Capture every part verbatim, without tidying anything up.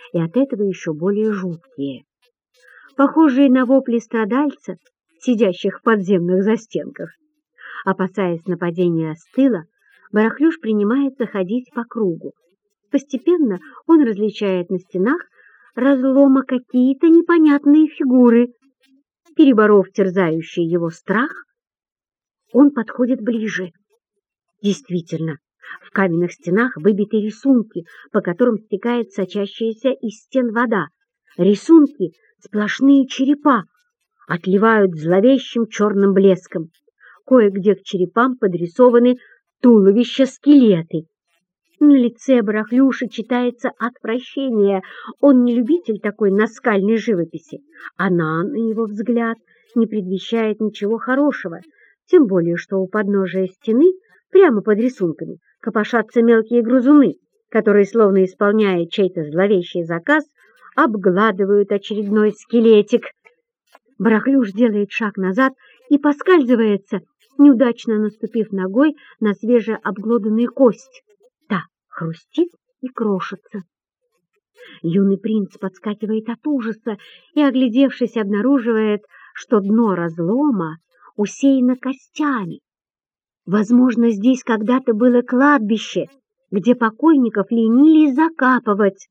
и от этого еще более жуткие. Похожие на вопли страдальцев, сидящих в подземных застенках. Опасаясь нападения с тыла, Барахлюш принимается ходить по кругу. Постепенно он различает на стенах разлома какие-то непонятные фигуры. Переборов терзающий его страх, он подходит ближе. Действительно, в каменных стенах выбиты рисунки, по которым стекает сочащаяся из стен вода. Рисунки — сплошные черепа, отливают зловещим черным блеском. Кое-где к черепам подрисованы туловища-скелеты. На лице Барахлюши читается отвращение. Он не любитель такой наскальной живописи. Она, на его взгляд, не предвещает ничего хорошего, тем более что у подножия стены, прямо под рисунками, копошатся мелкие грызуны, которые, словно исполняя чей-то зловещий заказ, обгладывают очередной скелетик. Барахлюш делает шаг назад и поскальзывается, неудачно наступив ногой на свежеобглоданную кость. Та хрустит и крошится. Юный принц подскакивает от ужаса и, оглядевшись, обнаруживает, что дно разлома усеяно костями. Возможно, здесь когда-то было кладбище, где покойников ленились закапывать.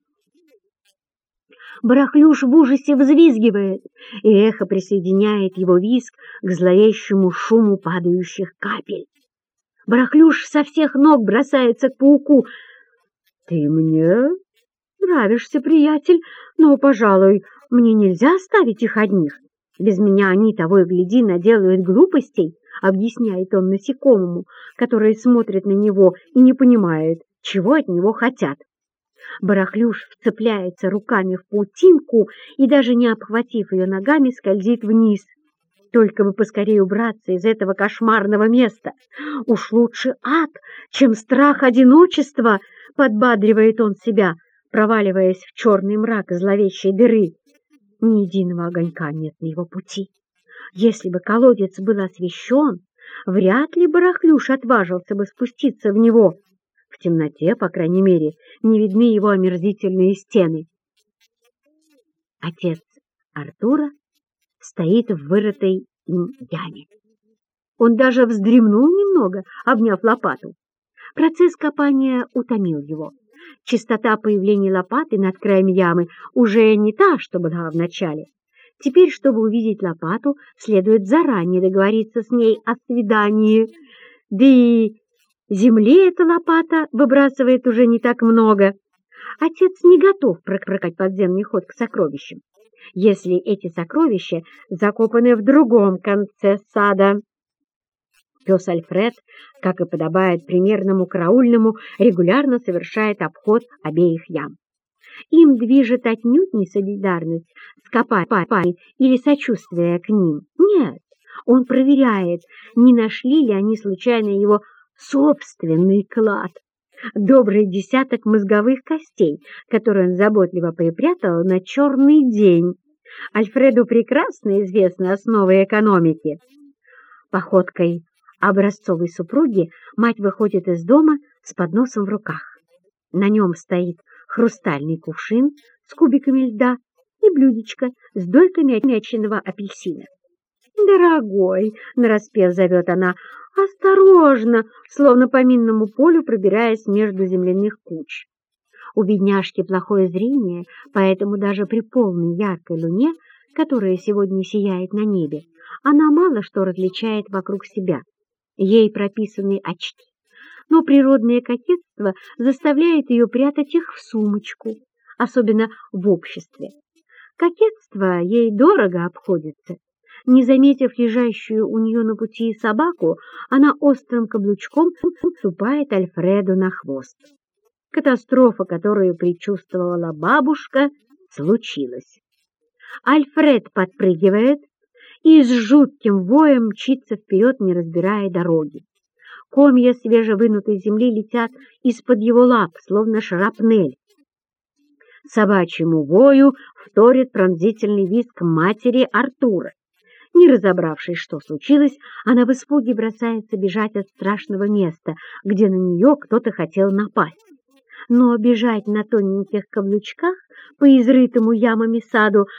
Барахлюш в ужасе взвизгивает, и эхо присоединяет его визг к зловещему шуму падающих капель. Барахлюш со всех ног бросается к пауку. — Ты мне нравишься, приятель, но, пожалуй, мне нельзя оставить их одних. Без меня они, того и гляди, наделают глупостей, — объясняет он насекомому, который смотрит на него и не понимает, чего от него хотят. Барахлюш вцепляется руками в паутинку и, даже не обхватив ее ногами, скользит вниз. Только бы поскорее убраться из этого кошмарного места. Уж лучше ад, чем страх одиночества, подбадривает он себя, проваливаясь в черный мрак зловещей дыры. Ни единого огонька нет на его пути. Если бы колодец был освещен, вряд ли Барахлюш отважился бы спуститься в него. В темноте, по крайней мере, не видны его омерзительные стены. Отец Артура стоит в вырытой им яме. Он даже вздремнул немного, обняв лопату. Процесс копания утомил его. Частота появления лопаты над краем ямы уже не та, что была в начале. Теперь, чтобы увидеть лопату, следует заранее договориться с ней о свидании. Да и земли эта лопата выбрасывает уже не так много. Отец не готов прокрыть подземный ход к сокровищам, если эти сокровища закопаны в другом конце сада. Пес Альфред, как и подобает примерному караульному, регулярно совершает обход обеих ям. Им движет отнюдь не солидарность с копателями или сочувствие к ним. Нет, он проверяет, не нашли ли они случайно его собственный клад. Добрый десяток мозговых костей, которые он заботливо припрятал на черный день. Альфреду прекрасно известны основы экономики. Походкой образцовой супруги мать выходит из дома с подносом в руках. На нем стоит хрустальный кувшин с кубиками льда и блюдечко с дольками отмеченного апельсина. «Дорогой!» — нараспев зовет она. «Осторожно!» словно по минному полю пробираясь между земляных куч. У бедняжки плохое зрение, поэтому даже при полной яркой луне, которая сегодня сияет на небе, она мало что различает вокруг себя. Ей прописаны очки, но природное кокетство заставляет ее прятать их в сумочку, особенно в обществе. Кокетство ей дорого обходится. Не заметив лежащую у нее на пути собаку, она острым каблучком ступает Альфреду на хвост. Катастрофа, которую предчувствовала бабушка, случилась. Альфред подпрыгивает и с жутким воем мчится вперед, не разбирая дороги. Комья свежевынутой земли летят из-под его лап, словно шрапнель. Собачьему вою вторит пронзительный визг матери Артура. Не разобравшись, что случилось, она в испуге бросается бежать от страшного места, где на нее кто-то хотел напасть. но бежать на тоненьких каблучках по изрытому ямами саду